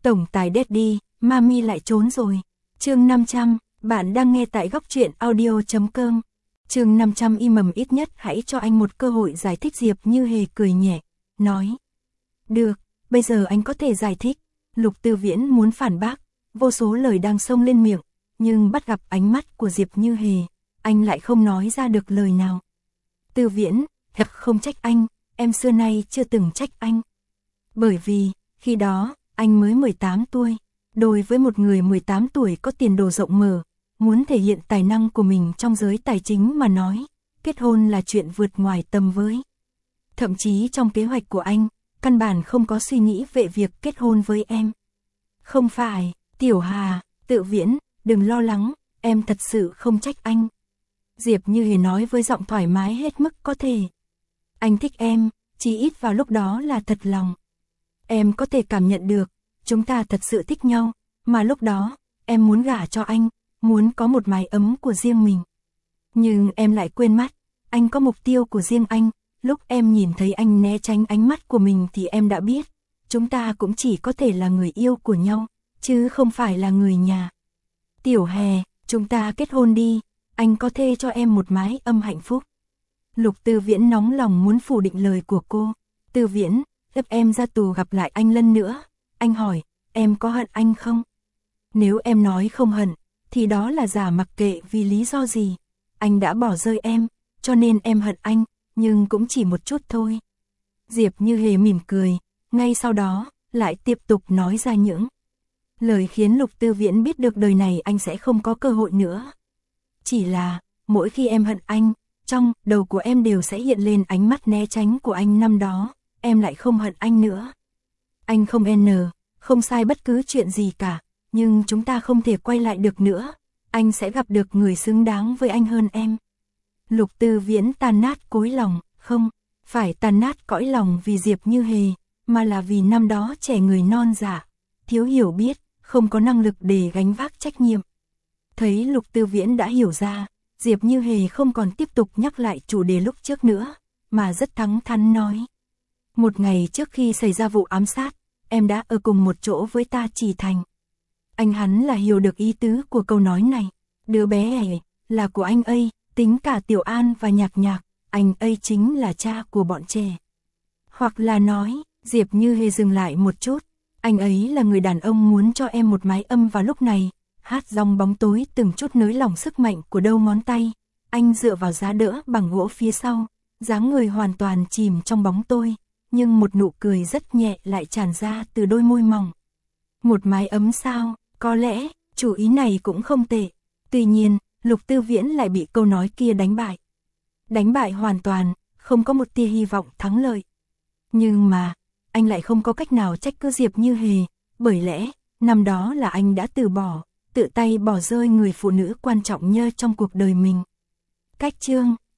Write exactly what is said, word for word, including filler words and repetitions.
Tổng tài đét đi, Mami lại trốn rồi. Chương năm trăm, bạn đang nghe tại góc truyện audio chấm com. Chương năm trăm im mầm ít nhất hãy cho anh một cơ hội giải thích. Diệp Như Hề cười nhẹ, nói. Được, bây giờ anh có thể giải thích. Lục Tư Viễn muốn phản bác, vô số lời đang xông lên miệng, nhưng bắt gặp ánh mắt của Diệp Như Hề, anh lại không nói ra được lời nào. Tư Viễn, thật không trách anh, em xưa nay chưa từng trách anh. Bởi vì, khi đó, anh mới mười tám tuổi, đối với một người mười tám tuổi có tiền đồ rộng mở, muốn thể hiện tài năng của mình trong giới tài chính mà nói, kết hôn là chuyện vượt ngoài tầm với. Thậm chí trong kế hoạch của anh, căn bản không có suy nghĩ về việc kết hôn với em. Không phải, Tiểu Hà, Tự Viễn, đừng lo lắng, em thật sự không trách anh. Diệp Như Hề nói với giọng thoải mái hết mức có thể. Anh thích em, chỉ ít vào lúc đó là thật lòng. Em có thể cảm nhận được, chúng ta thật sự thích nhau, mà lúc đó, em muốn gả cho anh, muốn có một mái ấm của riêng mình. Nhưng em lại quên mất, anh có mục tiêu của riêng anh, lúc em nhìn thấy anh né tránh ánh mắt của mình thì em đã biết, chúng ta cũng chỉ có thể là người yêu của nhau, chứ không phải là người nhà. Tiểu Hề, chúng ta kết hôn đi, anh có thê cho em một mái ấm hạnh phúc. Lục Tư Viễn nóng lòng muốn phủ định lời của cô. Tư Viễn, lúc em ra tù gặp lại anh lần nữa, anh hỏi, em có hận anh không? Nếu em nói không hận, thì đó là giả, mặc kệ vì lý do gì. Anh đã bỏ rơi em, cho nên em hận anh, nhưng cũng chỉ một chút thôi. Diệp Như Hề mỉm cười, ngay sau đó, lại tiếp tục nói ra những lời khiến Lục Tư Viễn biết được đời này anh sẽ không có cơ hội nữa. Chỉ là, mỗi khi em hận anh, trong đầu của em đều sẽ hiện lên ánh mắt né tránh của anh năm đó, em lại không hận anh nữa. Anh không n, không sai bất cứ chuyện gì cả, nhưng chúng ta không thể quay lại được nữa, anh sẽ gặp được người xứng đáng với anh hơn em. Lục Tư Viễn tan nát cõi lòng, không, phải tan nát cõi lòng vì Diệp Như Hề, mà là vì năm đó trẻ người non dạ, thiếu hiểu biết, không có năng lực để gánh vác trách nhiệm. Thấy Lục Tư Viễn đã hiểu ra, Diệp Như Hề không còn tiếp tục nhắc lại chủ đề lúc trước nữa, mà rất thẳng thắn nói. Một ngày trước khi xảy ra vụ ám sát, em đã ở cùng một chỗ với Ta Chỉ Thành. Anh hắn là hiểu được ý tứ của câu nói này. Đứa bé ấy là của anh ấy, tính cả Tiểu An và Nhạc Nhạc, anh ấy chính là cha của bọn trẻ. Hoặc là nói, Diệp Như Hề dừng lại một chút, anh ấy là người đàn ông muốn cho em một mái ấm vào lúc này. Hát trong bóng tối từng chút nới lỏng sức mạnh của đầu ngón tay, anh dựa vào giá đỡ bằng gỗ phía sau, dáng người hoàn toàn chìm trong bóng tối, nhưng một nụ cười rất nhẹ lại tràn ra từ đôi môi mỏng. Một mái ấm sao, có lẽ, chủ ý này cũng không tệ. Tuy nhiên, Lục Tư Viễn lại bị câu nói kia đánh bại. Đánh bại hoàn toàn, không có một tia hy vọng thắng lợi. Nhưng mà, anh lại không có cách nào trách cứ Diệp Như Hề, bởi lẽ, năm đó là anh đã từ bỏ, tự tay bỏ rơi người phụ nữ quan trọng nhất trong cuộc đời mình. Cách chương